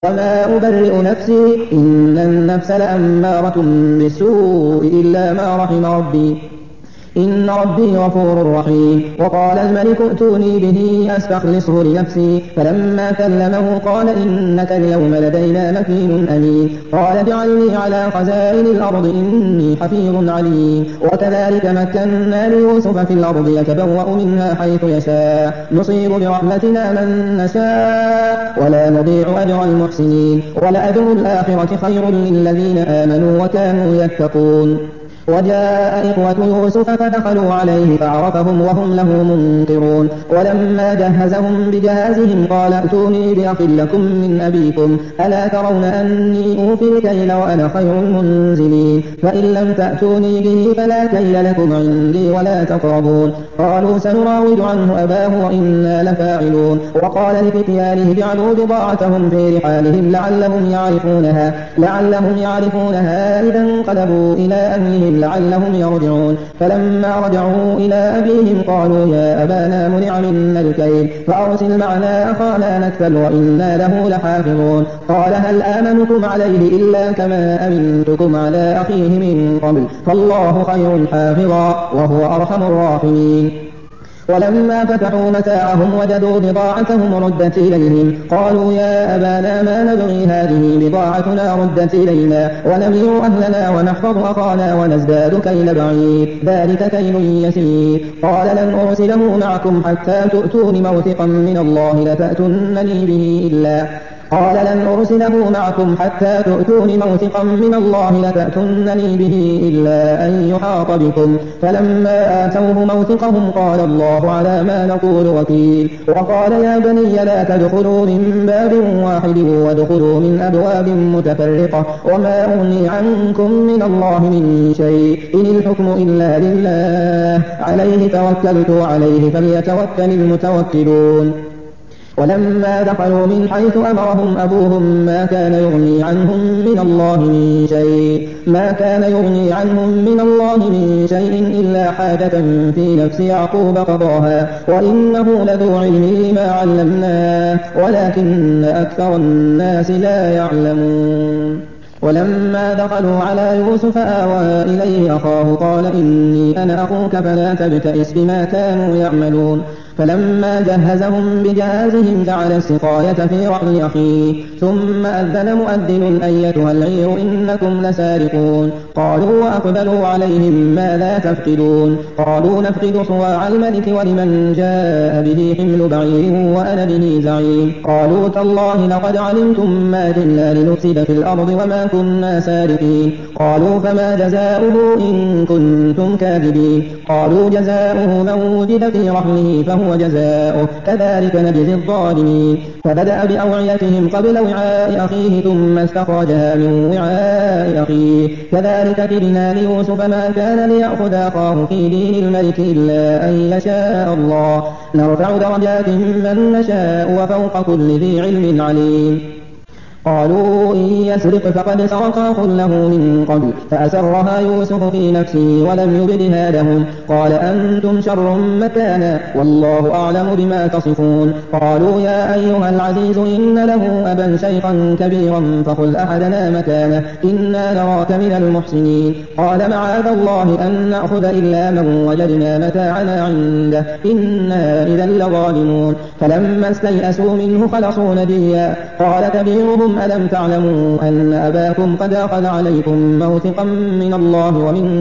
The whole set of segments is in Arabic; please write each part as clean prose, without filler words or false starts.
وما أبرئ نفسي إن النفس لأمارة بالسوء إلا ما رحم ربي إن ربي غفور رحيم. وقال الملك ائتوني به أستخلصه لنفسي فلما كلمه قال إنك اليوم لدينا مكين أمين. قال اجعلني على خزائن الأرض إني حفيظ عليم. وكذلك مكنا ليوسف في الأرض يتبوأ منها حيث يشاء نصيب برحمتنا من نشاء ولا نضيع أجر المحسنين. ولأجر الآخرة خير للذين آمنوا وكانوا يتقون. وجاء إخوة يوسف فدخلوا عليه فعرفهم وهم له منكرون. ولما جهزهم بجهازهم قال ائتوني بأخ لكم من أبيكم ألا ترون أني أوفي الكيل وأنا خير المنزلين فإن لم تأتوني به فلا كيل لكم عندي ولا تقربون. قالوا سنراود عنه أباه وإنا لفاعلون. وقال لفتيانه جعلوا بضاعتهم في رحالهم لعلهم يعرفونها إذا انقلبوا إلى أهلهم لعلهم يرجعون. فلما رجعوا إلى أبيهم قالوا يا أبانا منع منا الكيل فأرسل معنا أخانا نكتل وإنا له لحافظون. قال هل آمنكم عليه إلا كما أمنتكم على أخيه من قبل فالله خير حافظا وهو أرحم الراحمين. ولما فتحوا متاعهم وجدوا بضاعتهم ردت إليهم قالوا يا أبانا ما نبغي هذه بضاعتنا ردت إلينا ونمير أهلنا ونحفظ أخانا ونزداد كيل بعير ذلك كيل يسير. قال لن أرسله معكم حتى تؤتون موثقا من الله لتأتونني به إلا أن يحاط بكم. فلما آتوه موثقهم قال الله على ما نقول وكيل. وقال يا بني لا تدخلوا من باب واحد وادخلوا من أبواب متفرقة وما أغني عنكم من الله من شيء إن الحكم إلا لله عليه توكلت وعليه فليتوكل المتوكلون. ولما دخلوا من حيث أمرهم أبوهم ما كان يغني عنهم من الله من شيء إلا حاجة في نفس يعقوب قضاها وإنه لذو علم لما علمناه ولكن أكثر الناس لا يعلمون. ولما دخلوا على يوسف آوى إليه أخاه قال إني أنا أخوك فلا تبتئس بما كانوا يعملون. فلما جهزهم بجهازهم جعل السقاية في رحل أخيه ثم أذن مؤذن أيتها العير إنكم لسارقون. قالوا وأقبلوا عليهم ماذا تفقدون قالوا نفقد صواع الملك ولمن جاء به حمل بعير وأنا به زعيم. قالوا تالله لقد علمتم ما جئنا لنفسد في الأرض وما كنا سارقين. قالوا فما جزاؤه إن كنتم كاذبين. قالوا جزاؤه من وجد في رحله فهو جزاؤه كذلك نجزي الظالمين. فبدأ بأوعيتهم قبل وعاء أخيه ثم استخرجها من وعاء أخيه كذلك كدنا ليوسف ما كان ليأخذ أخاه في دين الملك إلا أن يشاء الله نرفع درجات من نشاء وفوق كل ذي علم عليم. قالوا إن يسرق فقد سرق أخ له من قبل فأسرها يوسف في نفسه ولم يبدها لهم. قال أنتم شر مكانا والله أعلم بما تصفون. قالوا يا أيها العزيز إن له أبا شيخا كبيرا فخذ أحدنا مكانه إنا نراك من المحسنين. قال معاذ الله أن نأخذ إلا من وجدنا متاعنا عنده إنا إذا لظالمون. فلما استيئسوا منه خلصوا نجيا قال كبيرهم ألم تعلموا أن أباكم قد أخذ عليكم موثقا من الله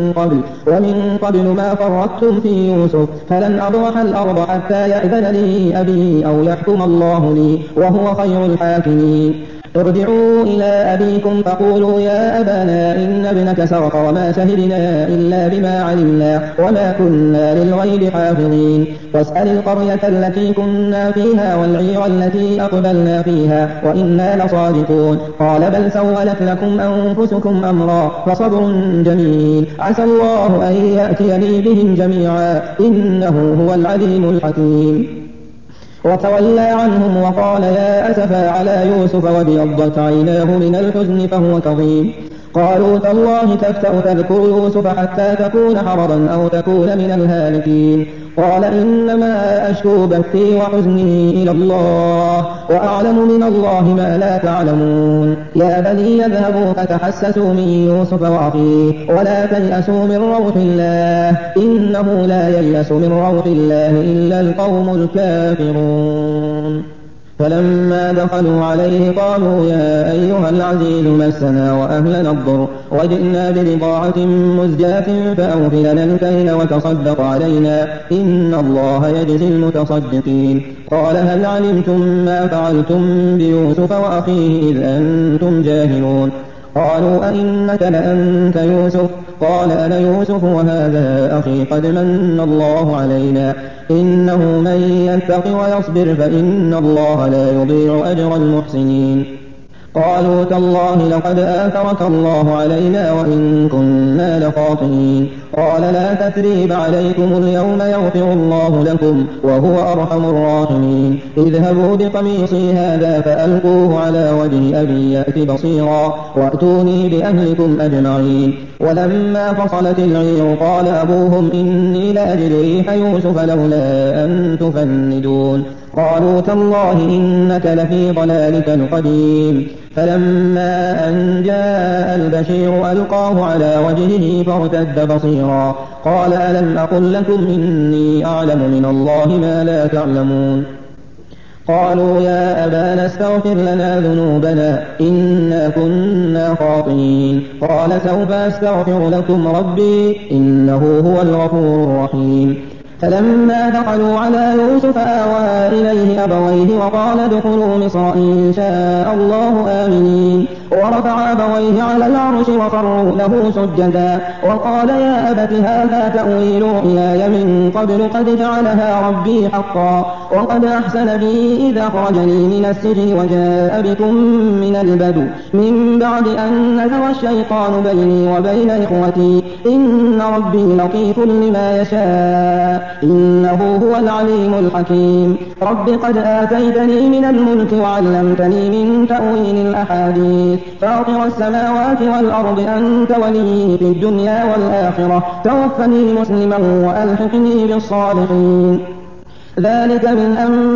ومن قبل ما فرطتم في يوسف فلن أبرح الأرض حتى يأذن لي أبي أو يحكم الله لي وهو خير الحاكمين. ارجعوا إلى أبيكم فقولوا يا أبانا إن ابنك سرق وما شهدنا إلا بما علمنا وما كنا للغيب حافظين. واسأل القرية التي كنا فيها والعير التي أقبلنا فيها وإنا لصادقون. قال بل سولت لكم أنفسكم أمرا فصبر جميل عسى الله أن يأتيني بهم جميعا إنه هو العليم الحكيم. وتولى عنهم وقال يا أسفا على يوسف وابيضت عيناه من الحزن فهو كظيم. قالوا تالله تفتأ تذكر يوسف حتى تكون حرضا أو تكون من الهالكين. قال إنما أشكو بثي وحزني إلى الله وأعلم من الله ما لا تعلمون. يا بني يذهبوا فتحسسوا من يوسف وأخيه ولا تيأسوا من روح الله إنه لا ييأس من روح الله إلا القوم الكافرون. فلما دخلوا عليه قالوا يا أيها العزيز مسنا وأهلنا الضر وجئنا ببضاعة مزجاة فأوف لنا الكيل وتصدق علينا إن الله يجزي المتصدقين. قال هل علمتم ما فعلتم بيوسف وأخيه إذ أنتم جاهلون؟ قالوا أئنك لأنت يوسف؟ قال أنا يوسف وهذا أخي قد من الله علينا إنه من يتق ويصبر فإن الله لا يضيع أجر المحسنين. قالوا تالله لقد آثرك الله علينا وإن كنا لخاطئين. قال لا تثريب عليكم اليوم يغفر الله لكم وهو أرحم الراحمين. اذهبوا بقميصي هذا فألقوه على وجه أبي يأت بصيرا وأتوني بأهلكم أجمعين. ولما فصلت العير قال أبوهم إني لأجد ريح يوسف لولا أن تفندون. قالوا تالله إنك لفي ضلالك القديم. فلما أن جاء البشير ألقاه على وجهه فارتد بصيرا قال ألم أقل لكم إني أعلم من الله ما لا تعلمون؟ قالوا يا أبانا استغفر لنا ذنوبنا إنا كنا خاطئين. قال سوف أستغفر لكم ربي إنه هو الغفور الرحيم. فلما دخلوا على يوسف آوى إليه أبويه وقال ادخلوا مصر إن شاء الله آمنين. ورفع أبويه على العرش وخروا له سجدا وقال يا أبت هذا تأويل رؤياي من قبل قد جعلها ربي حقا وقد أحسن بي إذ أخرجني من السجن وجاء بكم من البدو من بعد أن نزغ الشيطان بيني وبين إخوتي إن ربي لطيف لما يشاء إنه هو العليم الحكيم. رب قد آتيتني من الملك وعلمتني من تأويل الأحاديث فاطر السماوات والأرض أنت ولي في الدنيا والآخرة توفني مسلما وألحقني بالصالحين. ذلك من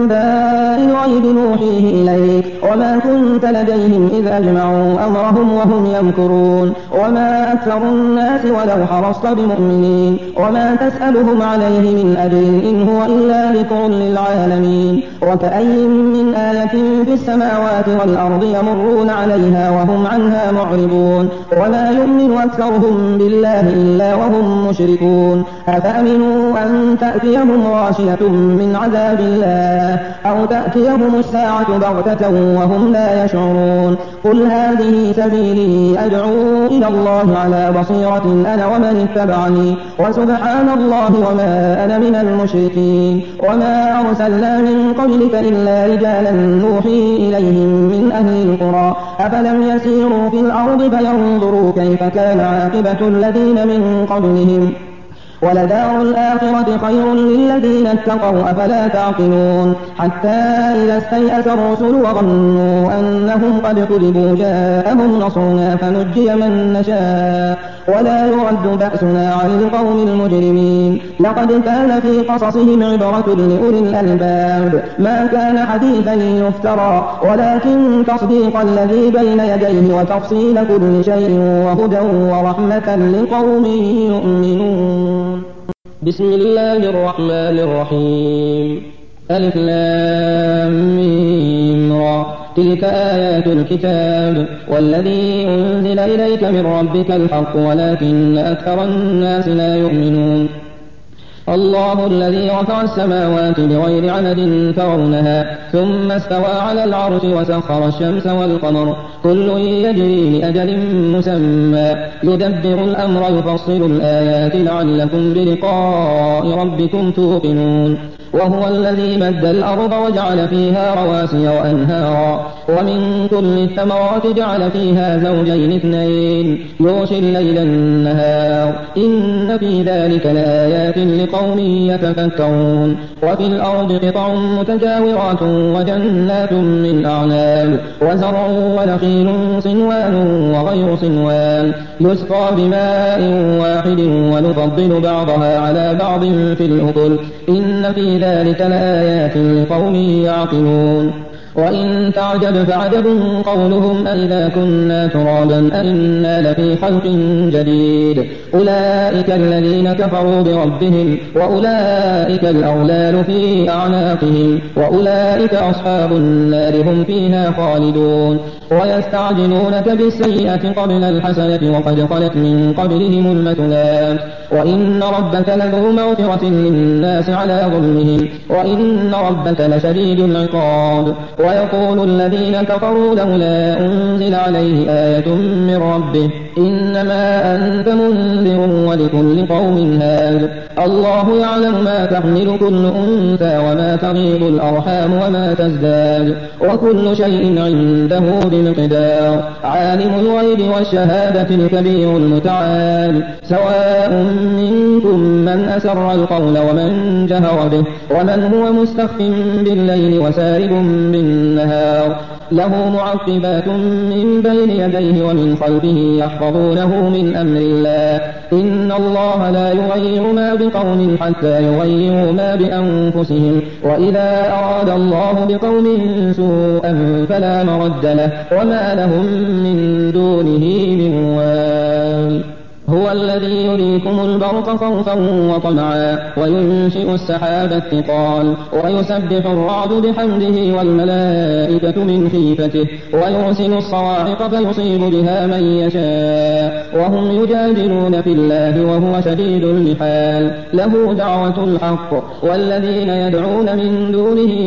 أنباء الغيب نوحيه إليك وما كنت لديهم إذ أجمعوا أمرهم وهم يمكرون. وما أكثر الناس ولو حرصت بمؤمنين وما تسألهم عليه من أجر إن هو إلا ذكر للعالمين. وكأي من آية في السماوات والأرض يمرون عليها وهم عنها معرضون وما يؤمن أكثرهم بالله إلا وهم مشركون. أفأمنوا أن تأتيهم غاشية من عذاب الله أو تأتيهم الساعة بغتة وهم لا يشعرون. قل هذه سبيلي أدعو إلى الله على بصيرة أنا ومن اتبعني وسبحان الله وما أنا من المشركين. وما أرسلنا من قبلك إلا رجالا نوحي إليهم من أهل القرى أفلم يسيروا في الأرض فينظروا كيف كان عاقبة الذين من قبلهم ولدار الآخرة خير للذين اتقوا أفلا تعقلون. حتى إذا استيأس الرسل وظنوا أنهم قد كذبوا جاءهم نصرنا فنجي من نشاء ولا يرد بأسنا عن القوم المجرمين. لقد كان في قصصهم عبرة لأولي الألباب ما كان حديثا يفترى ولكن تصديق الذي بين يديه وتفصيل كل شيء وهدى ورحمة لقوم يؤمنون. بسم الله الرحمن الرحيم. ألف لام ميم را تلك آيات الكتاب والذي أنزل إليك من ربك الحق ولكن أكثر الناس لا يؤمنون. الله الذي رفع السماوات بغير عمد ترونها ثم استوى على العرش وسخر الشمس والقمر كل يجري لأجل مسمى يدبر الأمر يفصل الآيات لعلكم بلقاء ربكم توقنون. وهو الذي مد الأرض وجعل فيها رواسي وأنهارا ومن كل الثمرات جعل فيها زوجين اثنين يغشي الليل النهار إن في ذلك لآيات لقوم يتفكرون وفي الأرض قطع متجاورات وجنات من أعناب وزرع ونخيل صنوان وغير صنوان يسقى بماء واحد ونفضل بعضها على بعض في الأكل إن في ذلك لآيات لقوم يعقلون وإن تعجب فعجب قولهم أئذا كنا ترابا أئنا لفي خلق جديد أولئك الذين كفروا بربهم وأولئك الأغلال في أعناقهم وأولئك أصحاب النار هم فيها خالدون ويستعجلونك بالسيئة قبل الحسنة وقد خلت من قبلهم المثلات وإن ربك لذو مغفرة للناس على ظلمهم وإن ربك لشديد العقاب ويقول الذين كفروا لولا أنزل عليه آية من ربه إنما أنت منذر ولكل قوم هاد الله يعلم ما تحمل كل أنثى وما تغيض الأرحام وما تزداد وكل شيء عنده بمقدار عالم الغيب والشهادة الكبير المتعال سواء منكم من أسر القول ومن جهر به ومن هو مستخف بالليل وسارب بالنهار له معقبات من بين يديه ومن خلفه يحفظونه من أمر الله إن الله لا يغير ما بقوم حتى يغيروا ما بأنفسهم وإذا أراد الله بقوم سوءا فلا مرد له وما لهم من دونه من وال هو الذي يريكم البرق خوفا وطمعا وينشئ السحاب الثقال ويسبح الرعد بحمده والملائكة من خيفته ويرسل الصواعق فيصيب بها من يشاء وهم يجادلون في الله وهو شديد المحال له دعوة الحق والذين يدعون من دونه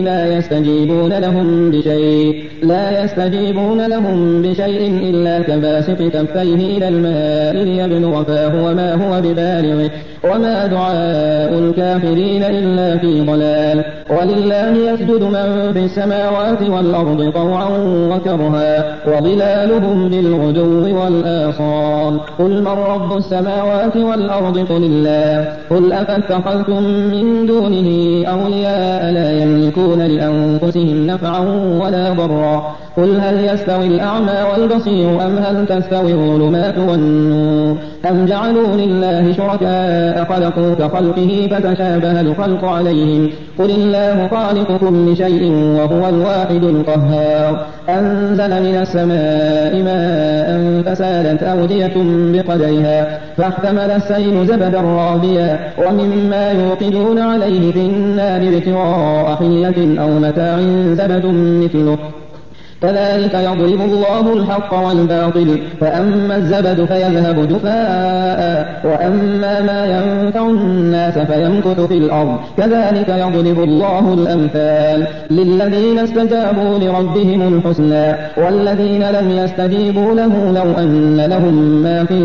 لا يستجيبون لهم بشيء إلا كباسط كفيه إلى الماء ليبلغ فاه وما هو ببالغه وما دعاء الكافرين إلا في ضلال ولله يسجد من في السماوات والأرض طوعا وكرها وظلالهم بالغدو والآصال قل من رب السماوات والأرض قل الله قل أفاتخذتم من دونه أولياء لا يملكون لأنفسهم نفعا ولا ضرا قل هل يستوي الأعمى والبصير أم هل تستوي الظلمات والنور أم جعلوا لله شركاء خلقوا كخلقه فتشابه الخلق عليهم قل الله خالق كل شيء وهو الواحد القهار أنزل من السماء ماء فسالت أودية بقدرها فاحتمل السيل زبدا رابيا ومما يوقدون عليه في النار ابتغاء حلية أو متاع زبد مثله كذلك يضرب الله الحق والباطل فأما الزبد فيذهب جفاء وأما ما ينفع الناس فيمكث في الأرض كذلك يضرب الله الأمثال للذين استجابوا لربهم الحسنى والذين لم يستجيبوا له لو أن لهم ما في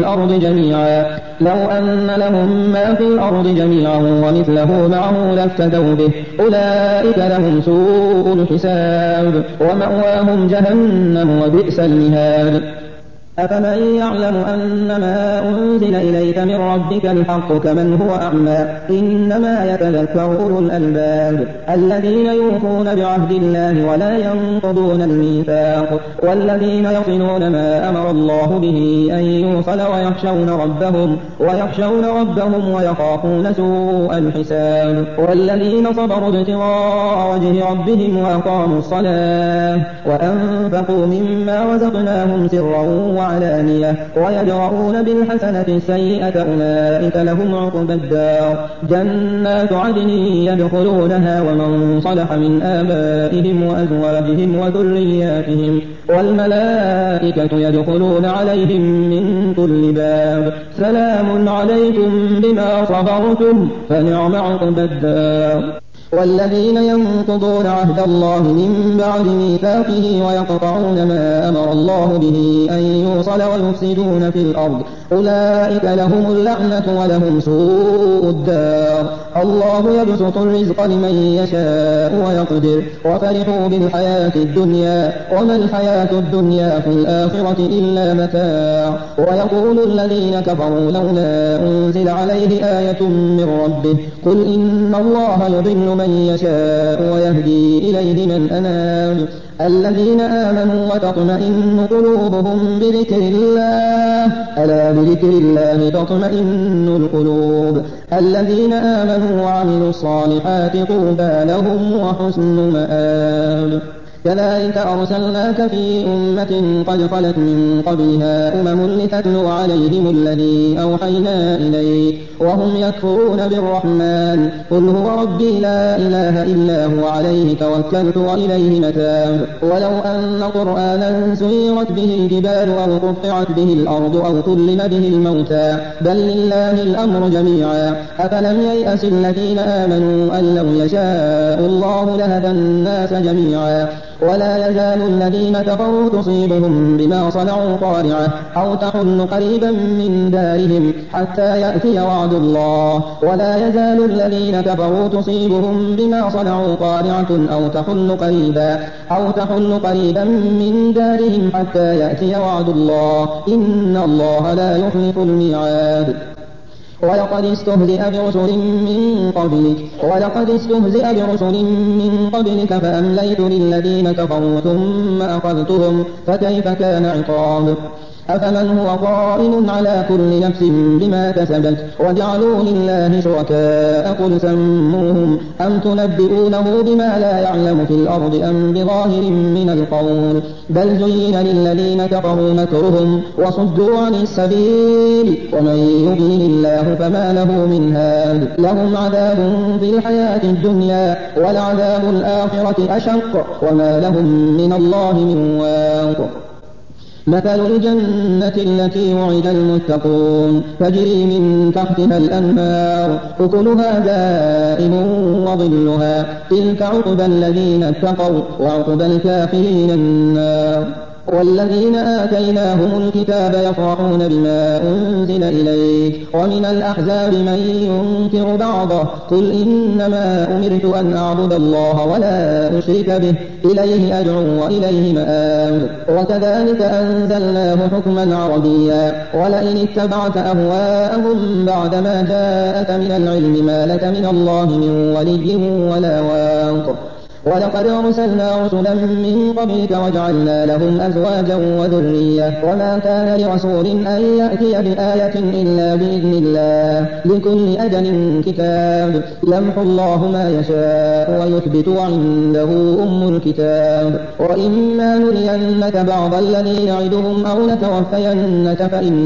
الأرض جميعا ومثله معه لافتدوا به أولئك لهم سوء الحساب ومأواهم جهنم وبئس المهاد أفمن يعلم أنما أنزل إليك من ربك الحق كمن هو أعمى إنما يتذكر أولو الألباب الذين يوفون بعهد الله ولا ينقضون الميثاق والذين يصلون ما أمر الله به أن يوصل ويخشون ربهم ويخافون سوء الحساب والذين صبروا ابتغاء وجه ربهم وأقاموا الصلاة وأنفقوا مما رزقناهم سرا وعلانية ويدرؤون بالحسنة السيئة أولئك لهم عقبى الدار جنات عدن يدخلونها ومن صلح من آبائهم وأزواجهم وذرياتهم والملائكة يدخلون عليهم من كل باب سلام عليكم بما صبرتم فنعم عقبى الدار والذين ينقضون عهد الله من بعد ميثاقه ويقطعون ما أمر الله به أن يوصل أولئك لهم اللعنة ولهم سوء الدار الله يبسط الرزق لمن يشاء ويقدر وفرحوا بالحياة الدنيا وما الحياة الدنيا في الآخرة إلا متاع ويقول الذين كفروا لولا أنزل عليه آية من ربه قل إن الله يضل من يشاء ويهدي إليه من أناب الذين آمنوا وتطمئن قلوبهم بذكر الله ألا بذكر الله تطمئن القلوب الذين آمنوا وعملوا الصالحات طوبى لهم وحسن مآب كذلك أرسلناك في أمة قد خلت من قبلها لتتلو عليهم الذي أوحينا إليك وهم يكفرون بالرحمن قل هو ربي لا إله إلا هو عليه توكلت وإليه متاب ولو أن قرآنا سيرت به الجبال أو قطعت به الأرض أو كلم به الموتى بل لله الأمر جميعا أفلم ييأس الذين آمنوا أن لو يشاء الله لهدى الناس جميعا ولا يزال الذين كفروا تصيبهم بما صنعوا قارعة أو تحل قريبا من دارهم حتى يأتي وعد الله ولا يزال الذين كفروا تصيبهم بما صنعوا قارعة أو تحل قريبا من دارهم حتى يأتي وعد الله إن الله لا يخلف الميعاد ولقد استهزئ برسل من قبلك فأمليت للذين كفروا ثم أخذتهم فكيف كان عقاب أفمن هو قائم على كل نفس بما كسبت وجعلوا لله شركاء قل سموهم أم تنبئونه بما لا يعلم في الأرض أم بظاهر من القول بل زين للذين كفروا مكرهم وصدوا عن السبيل ومن يضلل الله فما له من هاد لهم عذاب في الحياة الدنيا ولعذاب الآخرة أشق وما لهم من الله من واق مثل الجنة التي وعد المتقون تجري من تحتها الأنهار أكلها دائم وظلها تلك عقبى الذين اتقوا وعقبى الكافرين النار والذين آتيناهم الكتاب يفرحون بما أنزل إليك ومن الأحزاب من ينكر بعضه قل إنما أمرت أن أعبد الله ولا أشرك به إليه أدعو وإليه مآب وكذلك أنزلناه حكما عربيا ولئن اتبعت أهواءهم بعدما جاءك من العلم ما لك من الله من ولي ولا واق ولقد أرسلنا رسلا من قبلك وجعلنا لهم أزواجا وذرية وما كان لرسول أن يأتي بآية إلا بإذن الله لكل أجل كتاب يمحو الله ما يشاء ويثبت وعنده أم الكتاب وإما نرينك بعض الذي نعدهم أو نتوفينك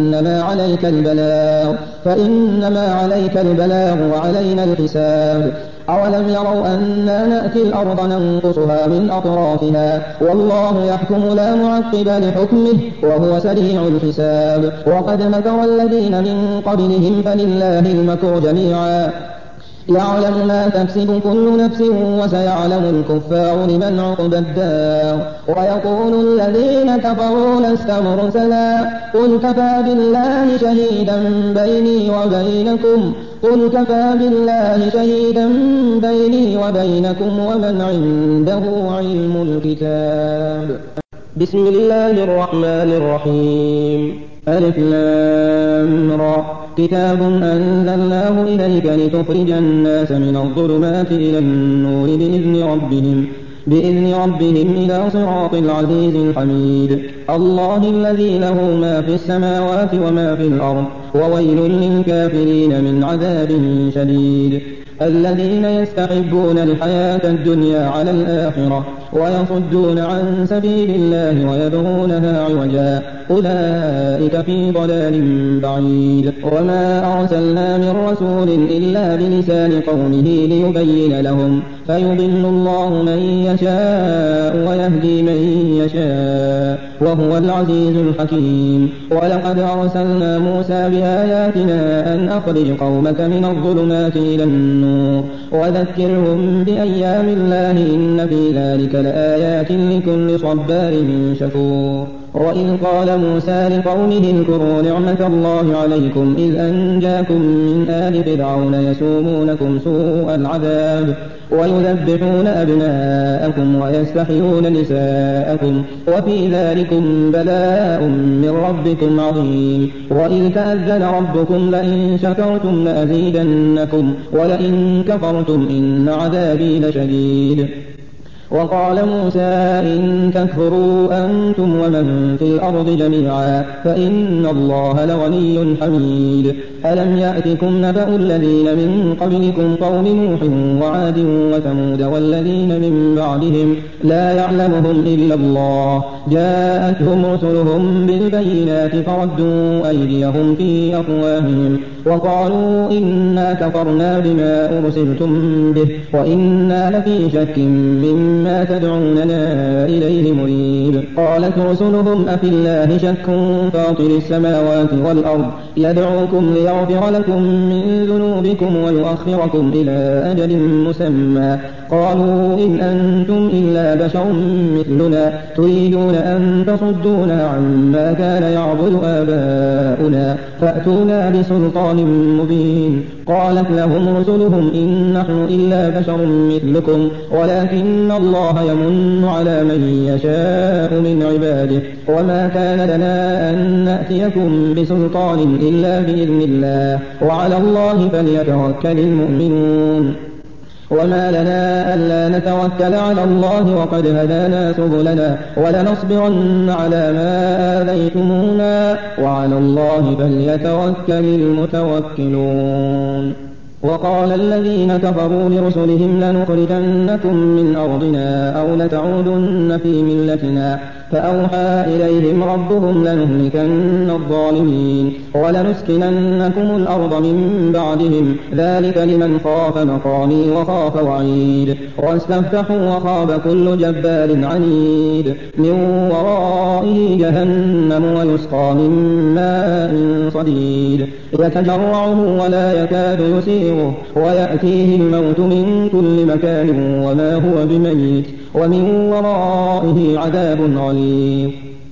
فإنما عليك البلاغ وعلينا الحساب أولم يروا أنا نأتي الأرض ننقصها من أطرافها والله يحكم لا معقب لحكمه وهو سريع الحساب وقد مكر الذين من قبلهم فلله المكر جميعا يعلم ما تكسب كل نفس وسيعلم الكفار لمن عقبى الدار ويقول الذين كفروا لست مرسلا قل كفى بالله شهيدا بيني وبينكم ومن عنده علم الكتاب بسم الله الرحمن الرحيم ألف لام را كتاب أنزلناه إليك لتخرج الناس من الظلمات إلى النور بإذن ربهم إلى صراط العزيز الحميد الله الذي له ما في السماوات وما في الأرض وويل للكافرين من عذاب شديد الذين يستحبون الحياة الدنيا على الآخرة ويصدون عن سبيل الله ويبغونها عوجا أولئك في ضلال بعيد وما أرسلنا من رسول إلا بلسان قومه ليبين لهم فيضل الله من يشاء ويهدي من يشاء وهو العزيز الحكيم ولقد أرسلنا موسى بآياتنا أن أخرج قومك من الظلمات إلى النور وذكرهم بأيام الله إن في ذلك لآيات لكل صبار شكور. وإذ قال موسى لقومه اذكروا نعمة الله عليكم إذ أنجاكم من آل فرعون يسومونكم سوء العذاب ويذبحون أبناءكم ويستحيون نساءكم وفي ذلكم بلاء من ربكم عظيم. وإذ تأذن ربكم لئن شكرتم لأزيدنكم ولئن كفرتم إن عذابي لشديد. وقال موسى إن تكفروا أنتم ومن في الأرض جميعا فإن الله لغني حميد. ألم يأتكم نبأ الذين من قبلكم قوم نوح وعاد وثمود والذين من بعدهم لا يعلمهم إلا الله جاءتهم رسلهم بالبينات فردوا أيديهم في أفواههم وقالوا إنا كفرنا بما أرسلتم به وإنا لفي شك مما تدعوننا إليه مريب. قالت رسلهم أفي الله شك فاطر السماوات والأرض يدعوكم ليغفر لكم من ذنوبكم ويؤخركم إلى أجل مسمى قالوا إن أنتم إلا بشر مثلنا تريدون أن تصدونا عما كان يعبد آباؤنا فأتونا بسلطان مبين. قالت لهم رسلهم إن نحن إلا بشر مثلكم ولكن الله يمن على من يشاء من عباده وما كان لنا أن نأتيكم بسلطان إلا بإذن الله وعلى الله فليتوكل المؤمنون. وما لنا ألا نتوكل على الله وقد هدانا سبلنا ولنصبرن على ما آذيتمونا وعلى الله فليتوكل المتوكلون. وقال الذين كفروا لرسلهم لنخرجنكم من أرضنا أو لتعودن في ملتنا فأوحى إليهم ربهم لنهلكن الظالمين ولنسكننكم الأرض من بعدهم ذلك لمن خاف مقامي وخاف وعيد. واستفتحوا وخاب كل جبار عنيد من ورائه جهنم ويسقى من ماء صديد يتجرعه ولا يكاد يسيغه ويأتيه الموت من كل مكان وما هو بميت ومن ورائه عذاب غليظ.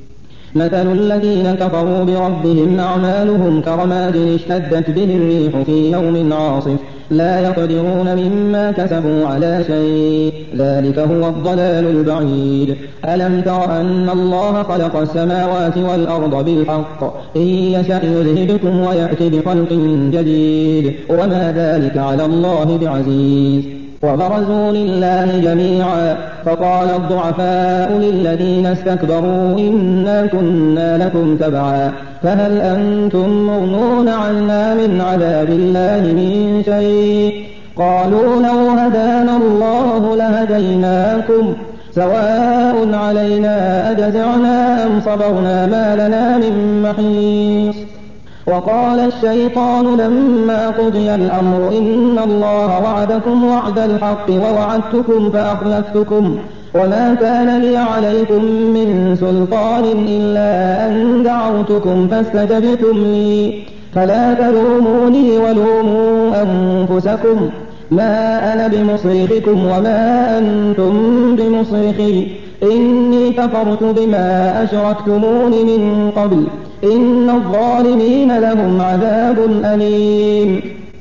مثل الذين كفروا بربهم أعمالهم كرماد اشتدت به الريح في يوم عاصف لا يقدرون مما كسبوا على شيء ذلك هو الضلال البعيد. ألم تر أن الله خلق السماوات والأرض بالحق إن يشأ يذهبكم ويأتي بخلق جديد وما ذلك على الله بعزيز. وبرزوا لله جميعا فقال الضعفاء للذين استكبروا إنا كنا لكم تبعا فهل أنتم مغنون عنا من عذاب الله من شيء قالوا لو هدانا الله لهديناكم سواء علينا أجزعنا أم صبرنا ما لنا من محيص. وقال الشيطان لما قضي الأمر إن الله وعدكم وعد الحق ووعدتكم فأخلفتكم وما كان لي عليكم من سلطان إلا أن دعوتكم فاستجبتم لي فلا تلوموني ولوموا أنفسكم ما أنا بمصرخكم وما أنتم بمصرخي إني كفرت بما أشركتمون من قبل إن الظالمين لهم عذاب أليم.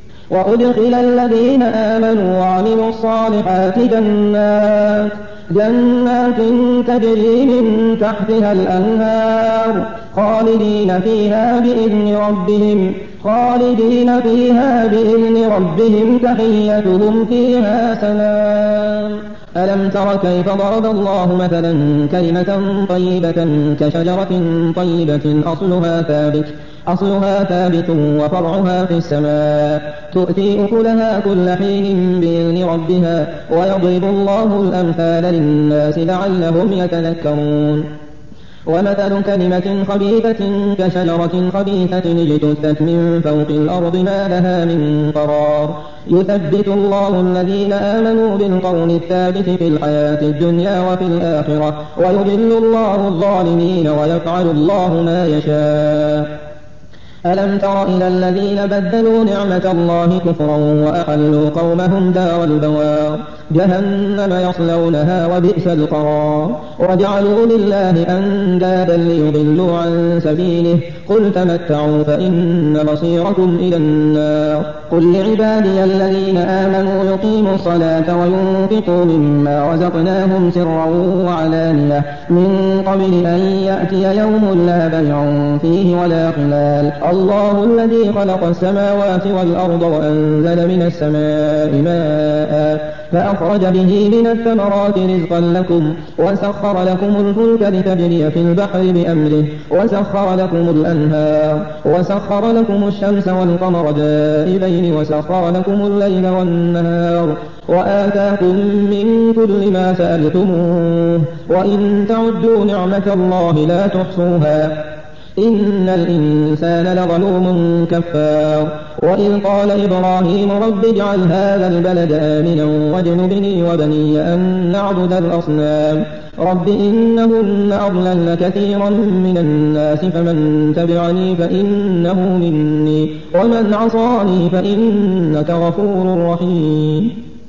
وأدخل الذين آمنوا وعملوا الصالحات جنات تجري من تحتها الأنهار خالدين فيها بإذن ربهم تحيتهم فيها سلام. ألم تر كيف ضرب الله مثلا كلمة طيبة كشجرة طيبة أصلها ثابت وفرعها في السماء تؤتي أكلها كل حين بإذن ربها ويضرب الله الأمثال للناس لعلهم يتذكرون. ومثل كلمة خبيثة كشجرة خبيثة اجتثت من فوق الأرض ما لها من قرار يثبت الله الذين آمنوا بالقول الثابت في الحياة الدنيا وفي الآخرة ويضل الله الظالمين ويفعل الله ما يشاء. ألم تر إلى الذين بدلوا نعمة الله كفرا وأحلوا قومهم دار البوار جهنم يصلونها وبئس القرار وجعلوا لله أندادا ليضلوا عن سبيله قل تمتعوا فإن مصيركم إلى النار قل لعبادي الذين آمنوا يقيموا الصلاة وينفقوا مما رزقناهم سرا وعلانية من قبل أن يأتي يوم لا بيع فيه ولا خلال الله الذي خلق السماوات والأرض وأنزل من السماء ماء فأخرج به من الثمرات رزقا لكم وسخر لكم الفلك لتجري في البحر بأمره وسخر لكم الأنهار وسخر لكم الشمس والقمر دائبين وسخر لكم الليل والنهار وآتاكم من كل ما سألتموه وإن تعدوا نعمة الله لا تحصوها إن الإنسان لظلوم كفار وإذ قال إبراهيم رب اجعل هذا البلد آمنا واجنبني وبني أن نعبد الأصنام رب إنهن أضللن كثيرا من الناس فمن تبعني فإنه مني ومن عصاني فإنك غفور رحيم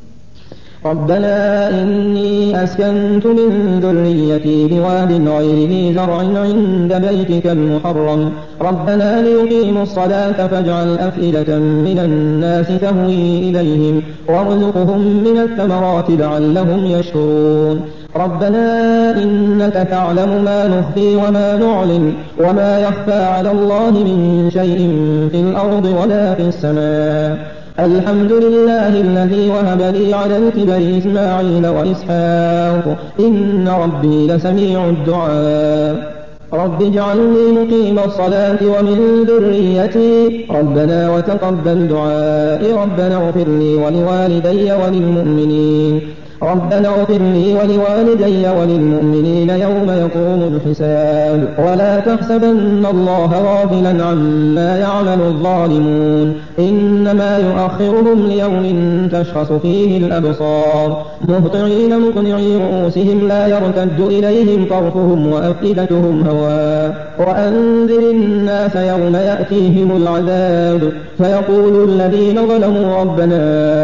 ربنا إني أسكنت من ذريتي بواد غير ذي زرع عند بيتك المحرم ربنا ليقيموا الصلاة فاجعل أفئدة من الناس تهوي إليهم وارزقهم من الثمرات لعلهم يشكرون ربنا إنك تعلم ما نخفي وما نعلن وما يخفى على الله من شيء في الأرض ولا في السماء الحمد لله الذي وهب لي على الكبر إسماعيل وإسحاق إن ربي لسميع الدعاء رب اجعلني مقيم الصلاة ومن ذريتي ربنا وتقبل دعائي ربنا اغفر لي ولوالدي وللمؤمنين ربنا اغفر لي ولوالدي وللمؤمنين يوم يقوم الحساب ولا تحسبن الله غافلا عما يعمل الظالمون إنما يؤخرهم ليوم تشخص فيه الأبصار مهطعين مقنعي رؤوسهم لا يرتد إليهم طرفهم وأفئدتهم هواء وأنذر الناس يوم يأتيهم العذاب فيقول الذين ظلموا ربنا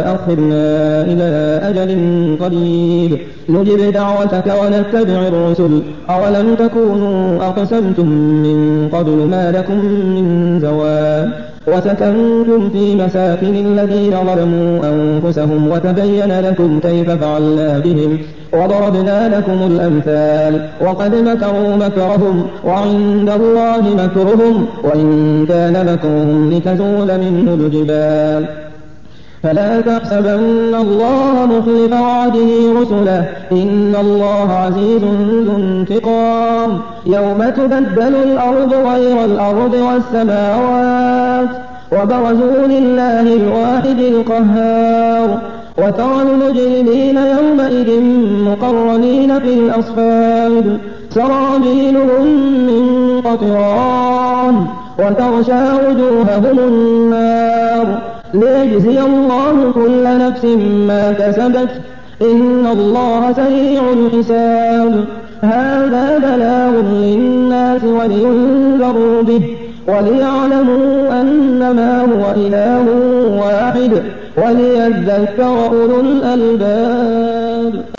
أخرنا إلى أجل قريب نجب دعوتك ونتبع الرسل أولم تكونوا أقسمتم من قبل ما لكم من زوال وسكنتم في مساكن الذين ظلموا أنفسهم وتبين لكم كيف فعلنا بهم وضربنا لكم الأمثال وقد مكروا مكرهم وعند الله مكرهم وإن كان مكرهم لتزول منه الجبال فلا تحسبن الله مخلف وعده رسله إن الله عزيز ذو انتقام يوم تبدل الأرض غير الأرض والسماوات وبرزوا لله الواحد القهار وترى المجرمين يومئذ مقرنين في الأصفاد سرابيلهم من قطران وتغشى وجوههم النار ليجزي الله كل نفس ما كسبت إن الله سريع الحساب هذا بلاغ للناس ولينذروا به وليعلموا أنما هو إله واحد وليذكر أولو الألباب